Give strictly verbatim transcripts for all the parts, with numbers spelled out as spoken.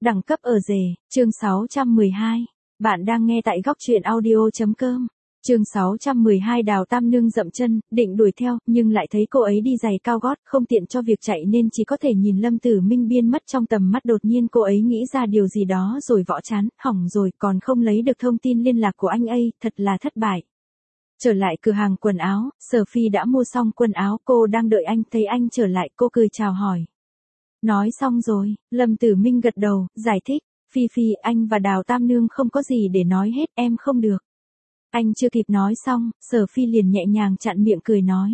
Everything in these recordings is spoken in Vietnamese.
Đẳng cấp ở rể, chương sáu trăm mười hai. Bạn đang nghe tại góc truyện audio.com. Chương sáu trăm mười hai. Đào Tam Nương dậm chân, định đuổi theo, nhưng lại thấy cô ấy đi giày cao gót, không tiện cho việc chạy nên chỉ có thể nhìn Lâm Tử Minh biến mất trong tầm mắt. Đột nhiên cô ấy nghĩ ra điều gì đó rồi võ chán, hỏng rồi, còn không lấy được thông tin liên lạc của anh ấy, thật là thất bại. Trở lại cửa hàng quần áo, Sở Phi đã mua xong quần áo, cô đang đợi anh, thấy anh trở lại, cô cười chào hỏi. Nói xong rồi, Lâm Tử Minh gật đầu, giải thích, Phi Phi, anh và Đào Tam Nương không có gì để nói hết, em không được. Anh chưa kịp nói xong, Sở Phi liền nhẹ nhàng chặn miệng cười nói.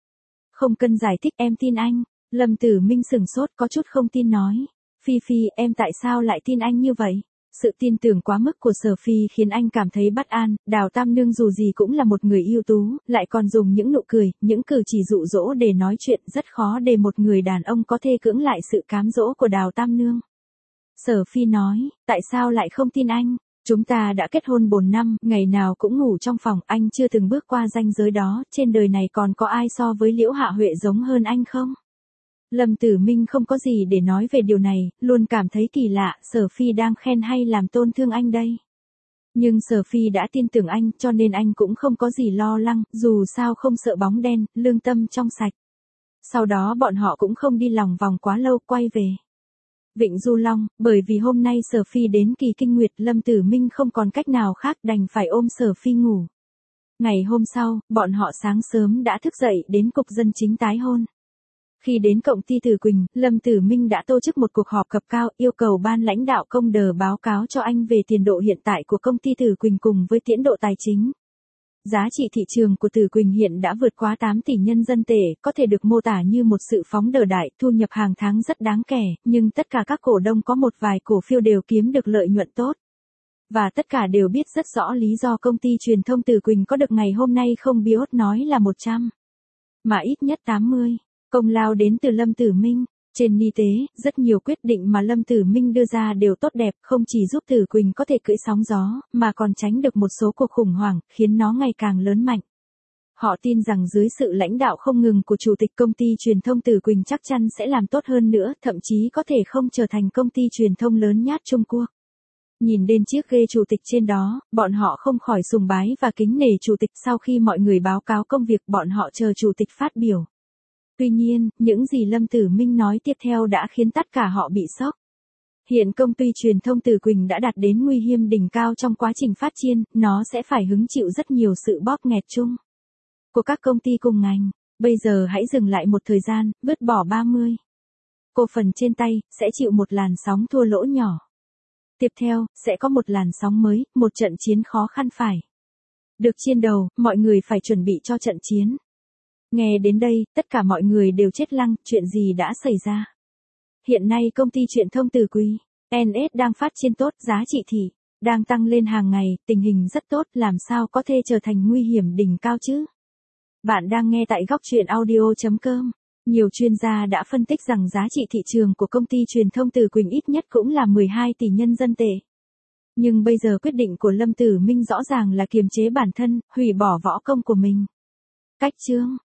Không cần giải thích, em tin anh. Lâm Tử Minh sửng sốt, có chút không tin nói. Phi Phi, em tại sao lại tin anh như vậy? Sự tin tưởng quá mức của Sở Phi khiến anh cảm thấy bất an. Đào Tam Nương dù gì cũng là một người ưu tú, lại còn dùng những nụ cười, những cử chỉ dụ dỗ để nói chuyện, rất khó để một người đàn ông có thể cưỡng lại sự cám dỗ của Đào Tam Nương. Sở Phi nói, tại sao lại không tin anh? Chúng ta đã kết hôn bốn năm, ngày nào cũng ngủ trong phòng, anh chưa từng bước qua ranh giới đó, trên đời này còn có ai so với Liễu Hạ Huệ giống hơn anh không? Lâm Tử Minh không có gì để nói về điều này, luôn cảm thấy kỳ lạ, Sở Phi đang khen hay làm tổn thương anh đây. Nhưng Sở Phi đã tin tưởng anh, cho nên anh cũng không có gì lo lắng, dù sao không sợ bóng đen, lương tâm trong sạch. Sau đó bọn họ cũng không đi lòng vòng quá lâu, quay về Vịnh Du Long, bởi vì hôm nay Sở Phi đến kỳ kinh nguyệt, Lâm Tử Minh không còn cách nào khác, đành phải ôm Sở Phi ngủ. Ngày hôm sau, bọn họ sáng sớm đã thức dậy đến cục dân chính tái hôn. Khi đến công ty Từ Quỳnh, Lâm Tử Minh đã tổ chức một cuộc họp cấp cao, yêu cầu ban lãnh đạo công đờ báo cáo cho anh về tiền độ hiện tại của công ty Từ Quỳnh cùng với tiến độ tài chính. Giá trị thị trường của Từ Quỳnh hiện đã vượt quá tám tỷ nhân dân tệ, có thể được mô tả như một sự phóng đờ đại, thu nhập hàng tháng rất đáng kể, nhưng tất cả các cổ đông có một vài cổ phiếu đều kiếm được lợi nhuận tốt. Và tất cả đều biết rất rõ lý do công ty truyền thông Từ Quỳnh có được ngày hôm nay không biốt nói là một trăm, mà ít nhất tám mươi. Công lao đến từ Lâm Tử Minh. Trên y tế, rất nhiều quyết định mà Lâm Tử Minh đưa ra đều tốt đẹp, không chỉ giúp Từ Quỳnh có thể cưỡi sóng gió, mà còn tránh được một số cuộc khủng hoảng, khiến nó ngày càng lớn mạnh. Họ tin rằng dưới sự lãnh đạo không ngừng của Chủ tịch công ty truyền thông Từ Quỳnh chắc chắn sẽ làm tốt hơn nữa, thậm chí có thể không trở thành công ty truyền thông lớn nhất Trung Quốc. Nhìn đến chiếc ghê chủ tịch trên đó, bọn họ không khỏi sùng bái và kính nể Chủ tịch. Sau khi mọi người báo cáo công việc, bọn họ chờ Chủ tịch phát biểu. Tuy nhiên, những gì Lâm Tử Minh nói tiếp theo đã khiến tất cả họ bị sốc. Hiện công ty truyền thông Từ Quỳnh đã đạt đến nguy hiểm đỉnh cao trong quá trình phát triển, nó sẽ phải hứng chịu rất nhiều sự bóp nghẹt chung của các công ty cùng ngành. Bây giờ hãy dừng lại một thời gian, vứt bỏ ba mươi cổ phần trên tay, sẽ chịu một làn sóng thua lỗ nhỏ. Tiếp theo, sẽ có một làn sóng mới, một trận chiến khó khăn phải được chiên đầu, mọi người phải chuẩn bị cho trận chiến. Nghe đến đây, tất cả mọi người đều chết lăng, chuyện gì đã xảy ra? Hiện nay công ty truyền thông Từ Quỳnh en ét đang phát triển tốt, giá trị thị đang tăng lên hàng ngày, tình hình rất tốt, làm sao có thể trở thành nguy hiểm đỉnh cao chứ? Bạn đang nghe tại góc truyện audio.com. Nhiều chuyên gia đã phân tích rằng giá trị thị trường của công ty truyền thông Từ Quỳnh ít nhất cũng là mười hai tỷ nhân dân tệ. Nhưng bây giờ quyết định của Lâm Tử Minh rõ ràng là kiềm chế bản thân, hủy bỏ võ công của mình. Cách chương